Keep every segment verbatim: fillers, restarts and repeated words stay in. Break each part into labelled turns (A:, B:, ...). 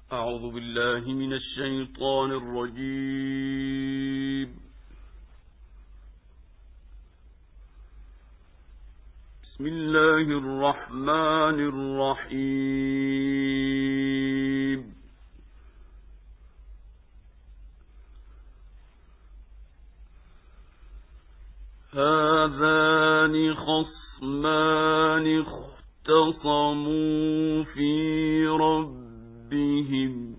A: أعوذ بالله من الشيطان الرجيم. بسم الله الرحمن الرحيم. هذان خصمان اختصموا في ربهم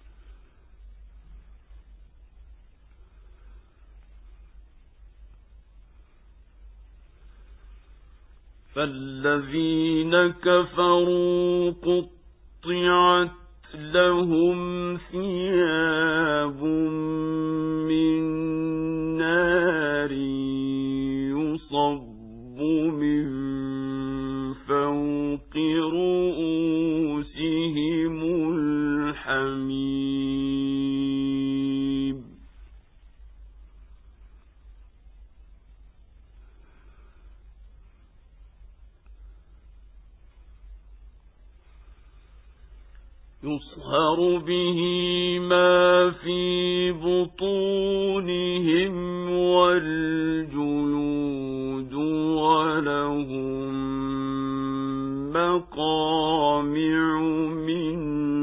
A: فالذين كفروا قطعت لهم ثياب من نار يصب من فوق رؤوسهم الحميم. يصهر به ما في بطونهم والجلود ولهم مقامع من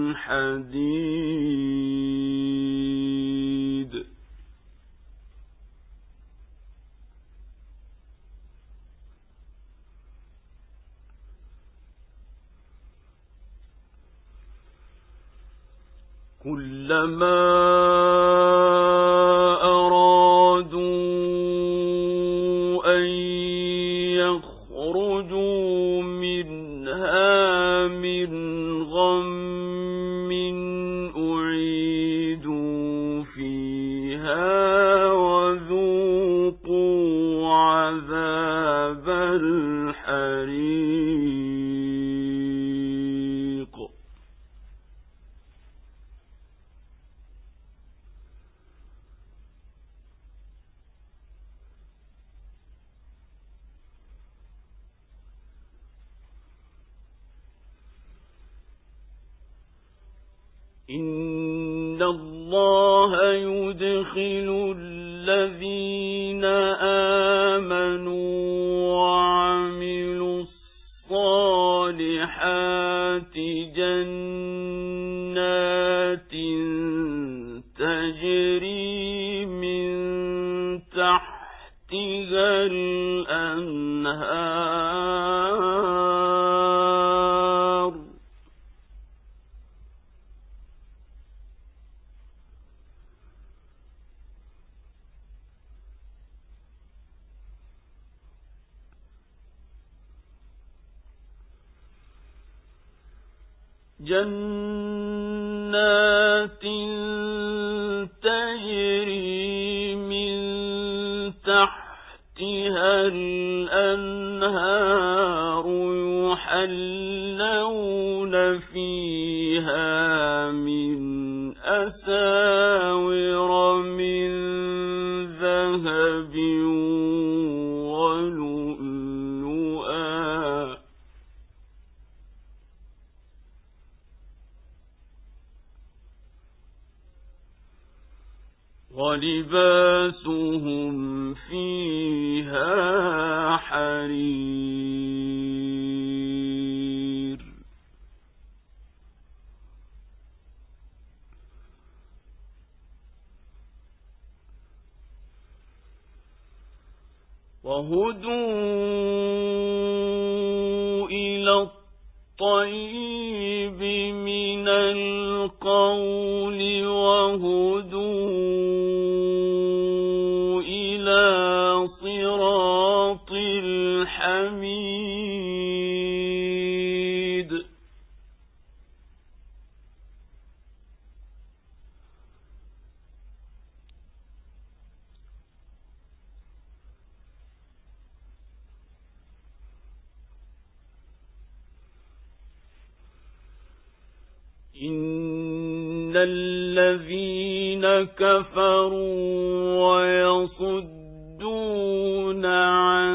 A: حديد. كلما أرادوا أن يخرجوا منها من غم أعيدوا فيها وذوقوا عذاب الحريق. إن الله يدخل الذين آمنوا وعملوا الصالحات جنات تجري من تحتها الأنهار جنات تجري من تحتها الأنهار يحلون فيها من أساور من ذهب ولؤلؤا ولباسهم فيها حرير. وهدوا إلى الطيب من القول وهدوا إلى صراط الحميد. إن الذين كفروا ويصدون عن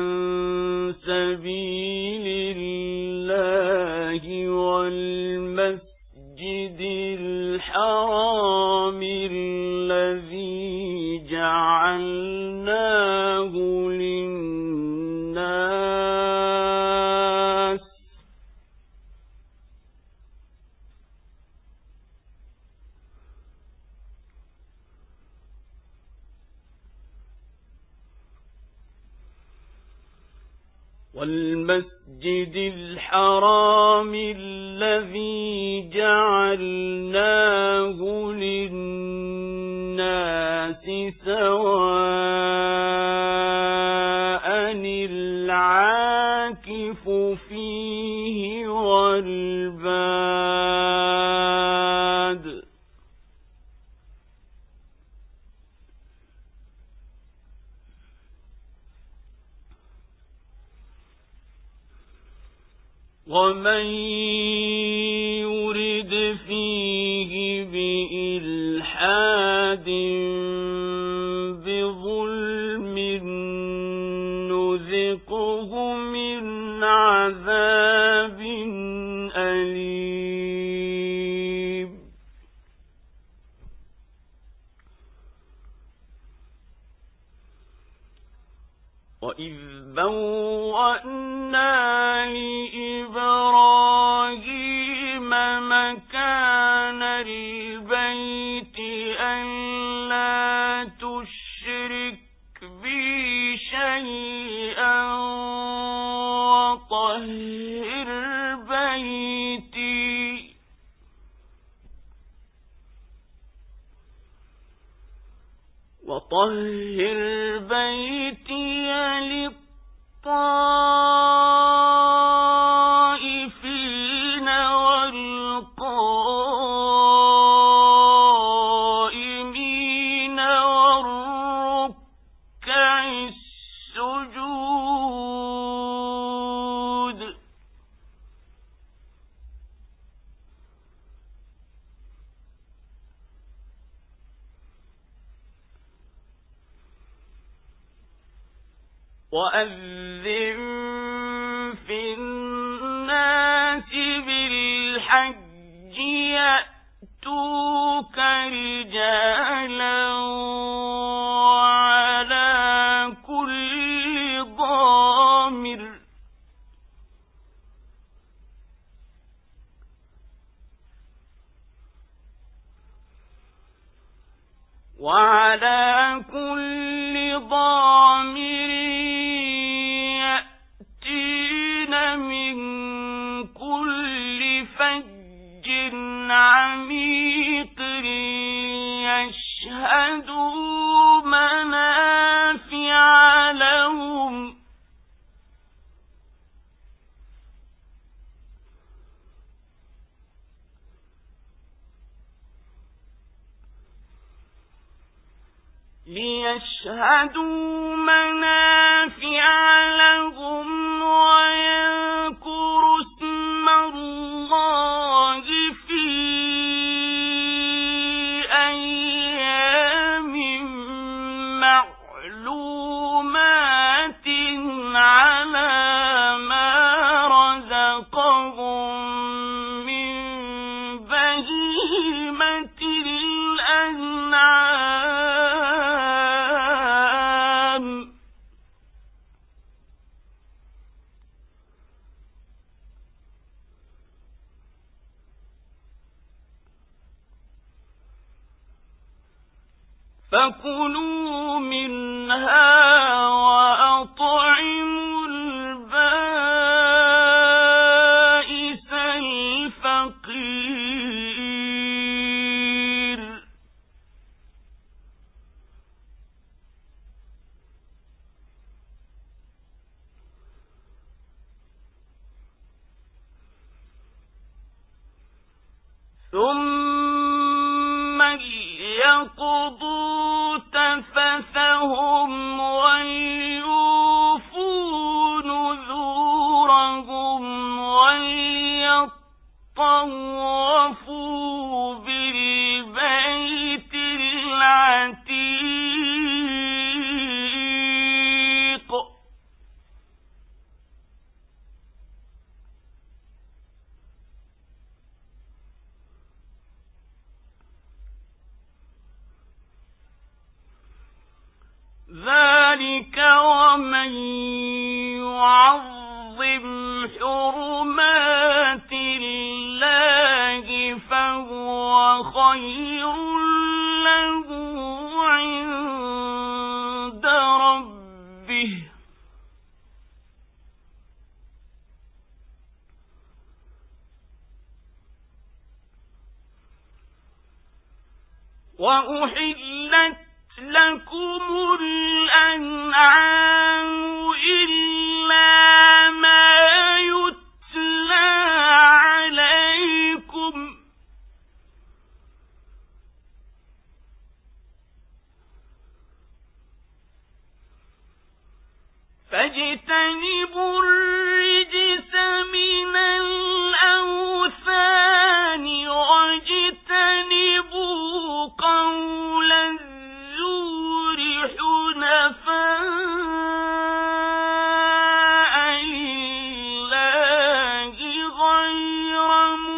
A: سبيل الله والمسجد الحرام والمسجد الحرام الذي جعلناه للناس سواء العاكف فيه والباد ومن يرد فيه بإلحاد بظلم نذقه من عذاب أليم وإذ بوأنا لإبراهيم مكان البيت ألا تشرك بي شيئا وطهر بيتي وطهر بيتي للطائفين والقائمين والركع السجود وأذن في الناس بالحج يأتوك رجالا وعلى كل ضامر وعلى كل ضامر من كل فج عميق ليشهدوا منافع لهم ليشهدوا منافع لهم ويذكروا اسم الله في أيام معلومات على ما رزقهم من بهيمة الأنعام فكلوا منها وأطعموا البائس الفقير ثم ليقضوا تفثهم وليوفوا نذورهم وليطوفوا بالبيت العتيق ذلك ومن يعظم حرمات الله فهو وأحلت لكم الأنعام إلا ما يتلى عليكم فاجتنبوا الرجس من الأوثان واجتنبوا قول الزور حنفاء لله غير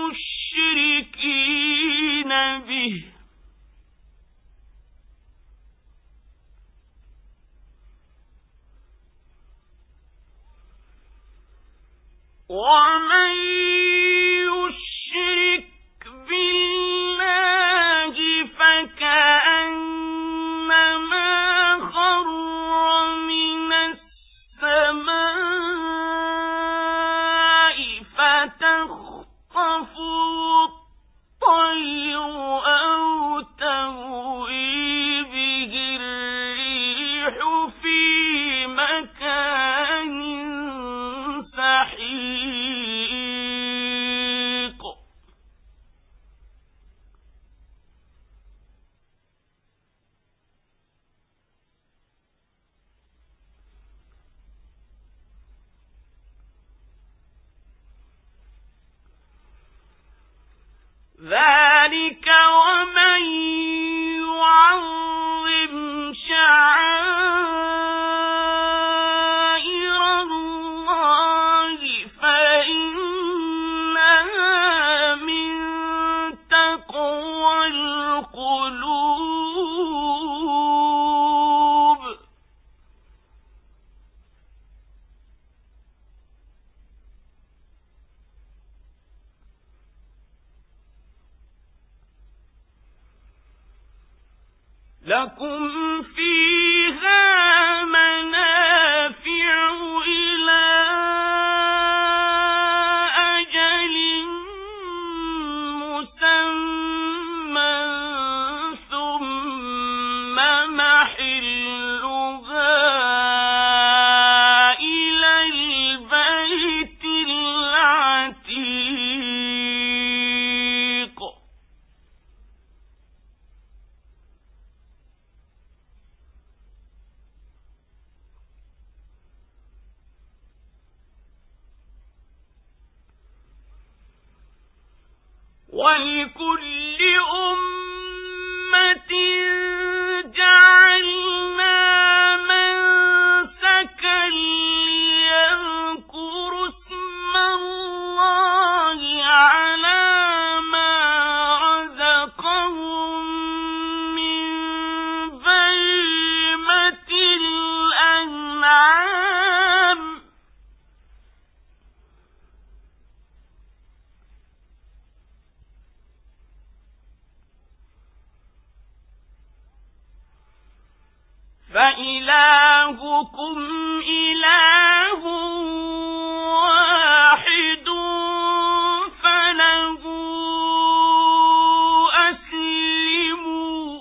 A: مشركين به ومن يشرك بالله فكأنما خر من السماء فتخطفه الطير أو تهوي به الريح في مكان سحيق ذلك ومن يعظم شعائر الله فإنها من تقوى القلوب لكم فيها منافع إلى أجل مسمى ثم محلها إلى البيت العتيق ولكل أمة جعلنا منسكا ليذكروا اسم الله على ما رزقهم من بهيمة الأنعام فإلهكم إله واحد فله أسلموا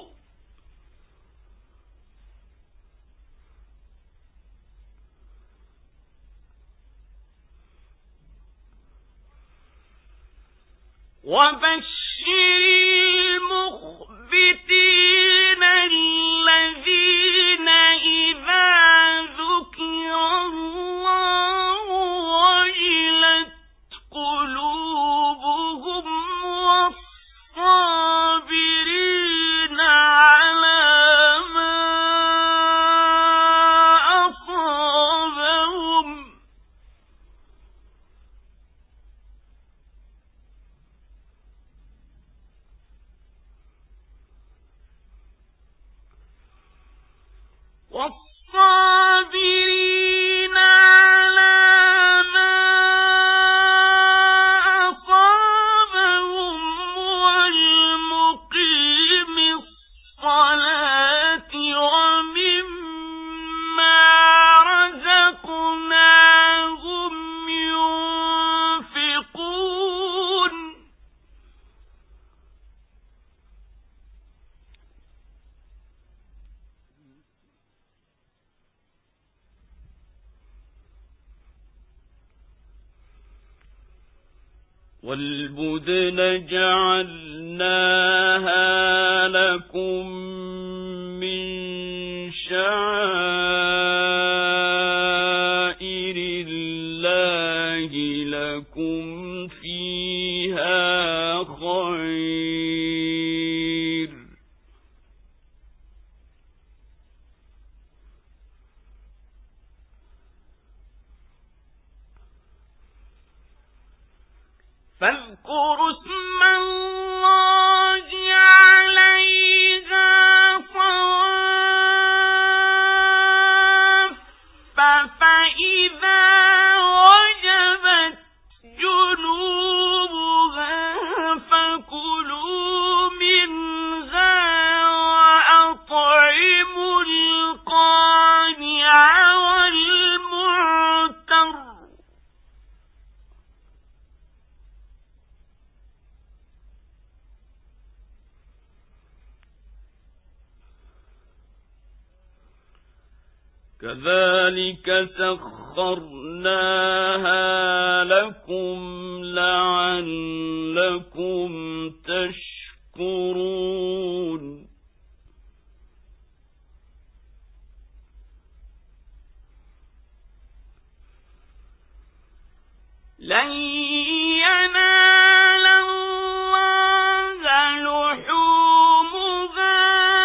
A: وبشر المخبتين الذين إذا ذكر الله وجلت قلوبهم والصابرين على ما أصابهم والبدن جعلناها لكم من شعائر الله لكم فيها خير فاذكروا اسم الله عليها صواف فإذا وجبت جنوبها فكلوا منها وأطعموا القانع والمعتر كذلك سخرناها لكم لعلكم تشكرون لن ينال الله لحومها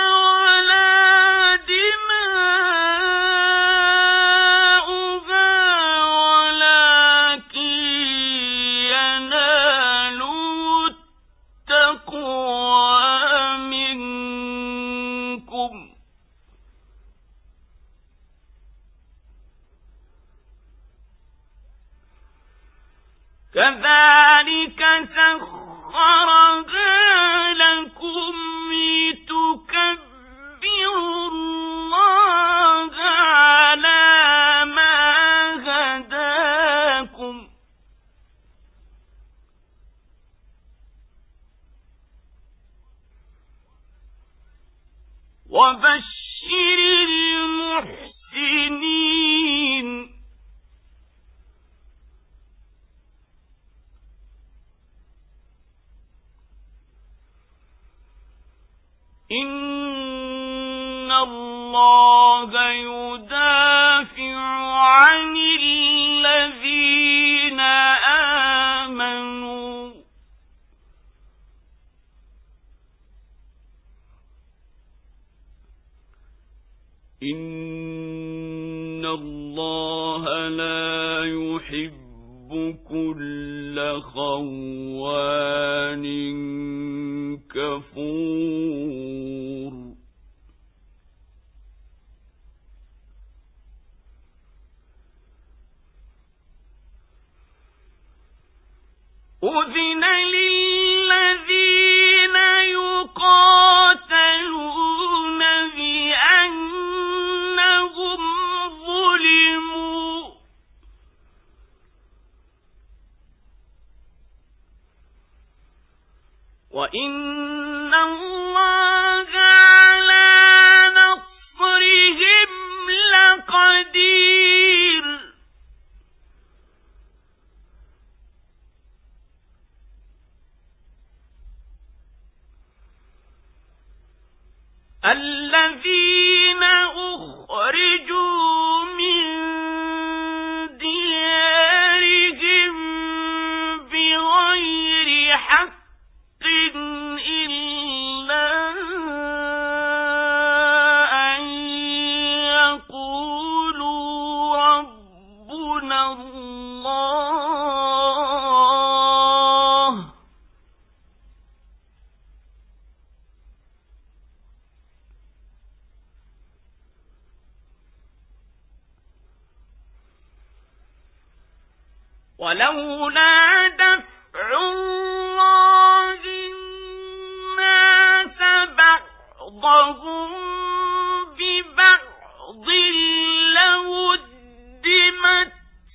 A: كذلك سخرها لكم لتكبروا الله على ما هداكم وبشر المحسنين إن الله يدافع عن الذين آمنوا إن الله لا يحب كل خوان كفور أذن للذين يقاتلون بأنهم ظلموا وإن الله على نصرهم لقدير الذين أخرجوا من ديارهم بغير حق إلا أن يقولوا ربنا الله ولولا دفع الله الناس بعضهم ببعض لهدمت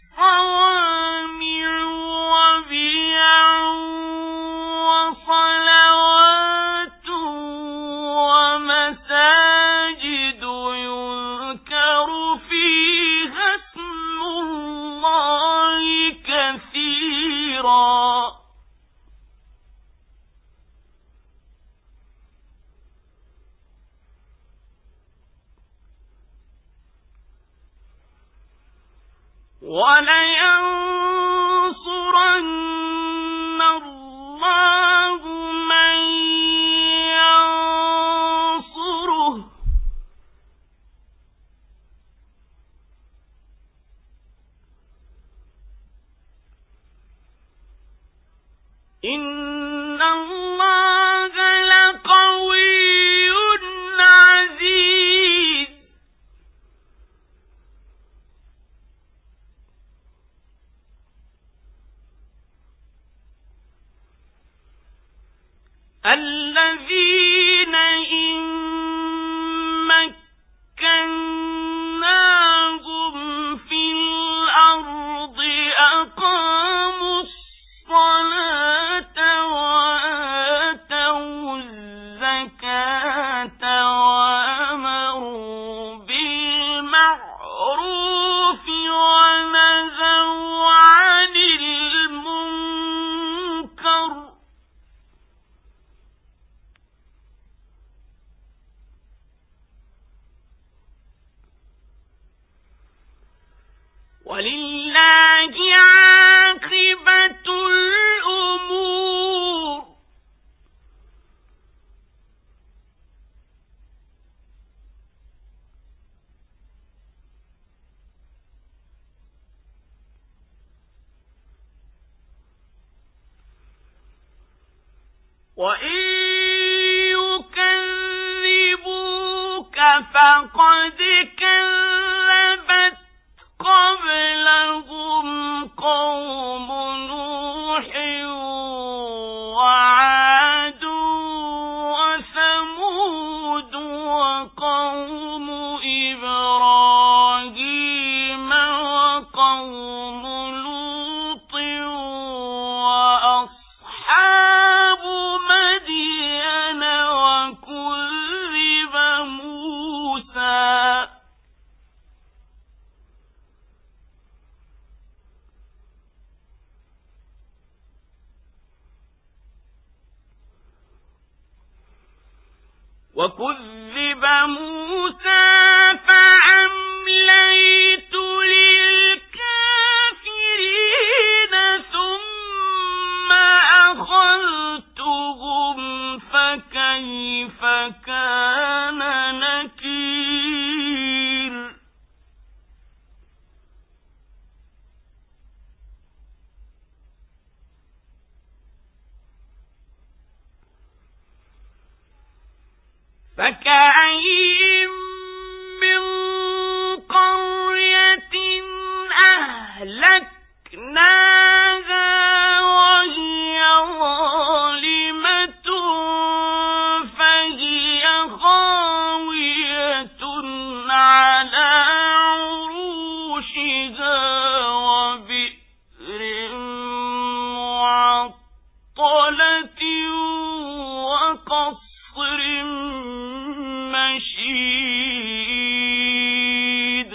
A: صوامع وبيع وصلوات ومساجد يذكر فيها اسم الله كثيرا وَلَيَنصُرَنَّ اللَّهُ مَن يَنصُرُهُ إِنَّ اللَّهَ لَقَوِيٌّ عَزِيزٌ. الَّذِينَ إِن مَّكَّنَّاهُمْ فِي الْأَرْضِ أَقَامُوا الصَّلَاةَ وَآتَوُا الزَّكَاةَ وَأَمَرُوا بِالْمَعْرُوفِ وَنَهَوْا عَنِ الْمُنكَرِ وَلِلَّهِ عَاقِبَةُ الْأُمُورِ. وَإِن يُكَذِّبُوكَ فَقَدْ كَذَّبَتْ قَبْلَهُمْ قَوْمُ نُوحٍ وَعَادٌ وَثَمُودُ وَقَوْمُ إِبْرَاهِيمَ وَقَوْمُ لُوطٍ وَأَصْحَابُ مَدْيَنَ وَكُذِّبَ مُوسَىٰ وَكُذِّبَ مُوسَىٰ فَأَمْلَيْتُ لِلْكَافِرِينَ ثُمَّ أَخَذْتُهُمْ فَكَيْفَ كَانَ نَكِيرِ. فَكَأَيِّن مِّن قَرْيَةٍ أَهْلَكْنَاهَا وَهِيَ ظَالِمَةٌ فَهِيَ خَاوِيَةٌ عَلَى عُرُوشِهَا وَبِئْرٍ مُّعَطَّلَةٍ وَقَصْرٍ مَّشِيدٍ.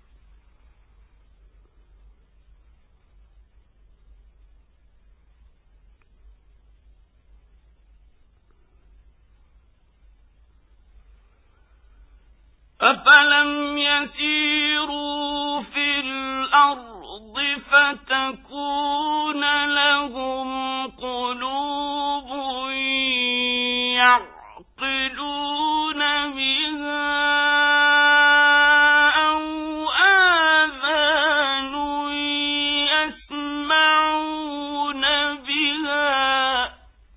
A: أَفَلَمْ يَسِيرُوا فِي الْأَرْضِ فَتَكُونَ لَهُمْ قُلُوبٌ يَعْقِلُونَ بِهَا أَوْ آذَانٌ يَسْمَعُونَ بِهَا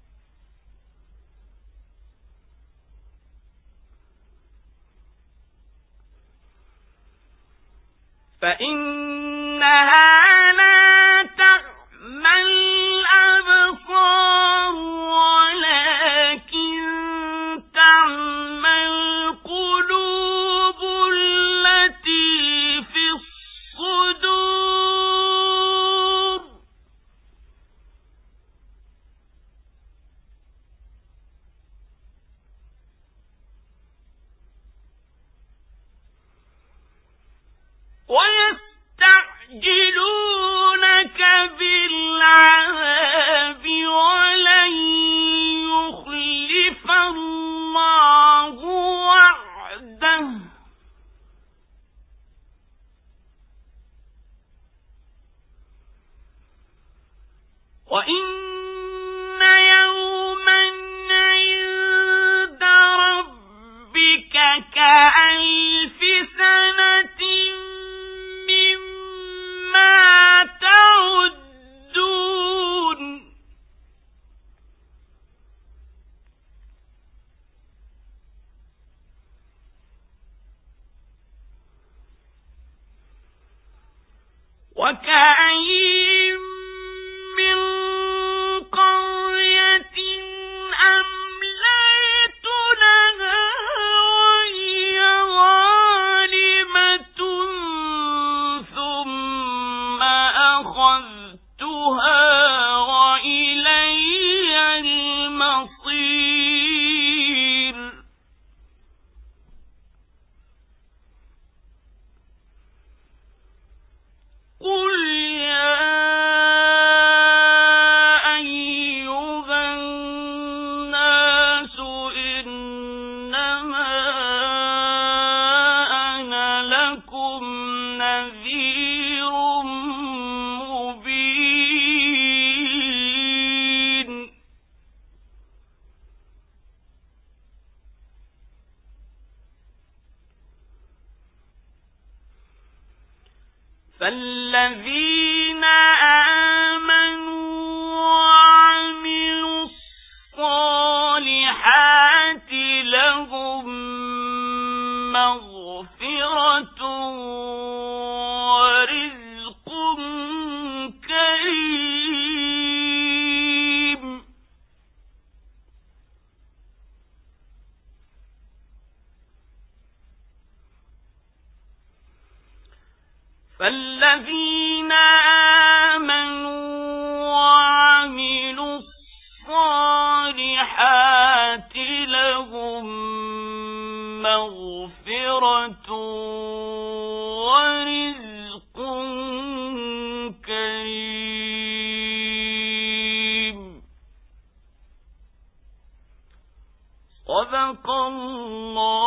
A: فَإِنَّهَا لَا تَعْمَى الْأَبْصَارُ وَلَكِن تَعْمَى الْقُلُوبُ الَّتِي فِي الصُّدُورِ. وَيَسْتَعْجِلُونَكَ وكأين من قرية أمليت لها وهي ظالمة ثم أخذتها وإلي المصير. قل يا أيها الناس إنما أنا لكم نذير مبين. فالذين آمنوا وعملوا الصالحات لهم مغفرة ورزق كريم. فالذين آمنوا وعملوا الصالحات لهم مغفرة ورزق كريم. صدق الله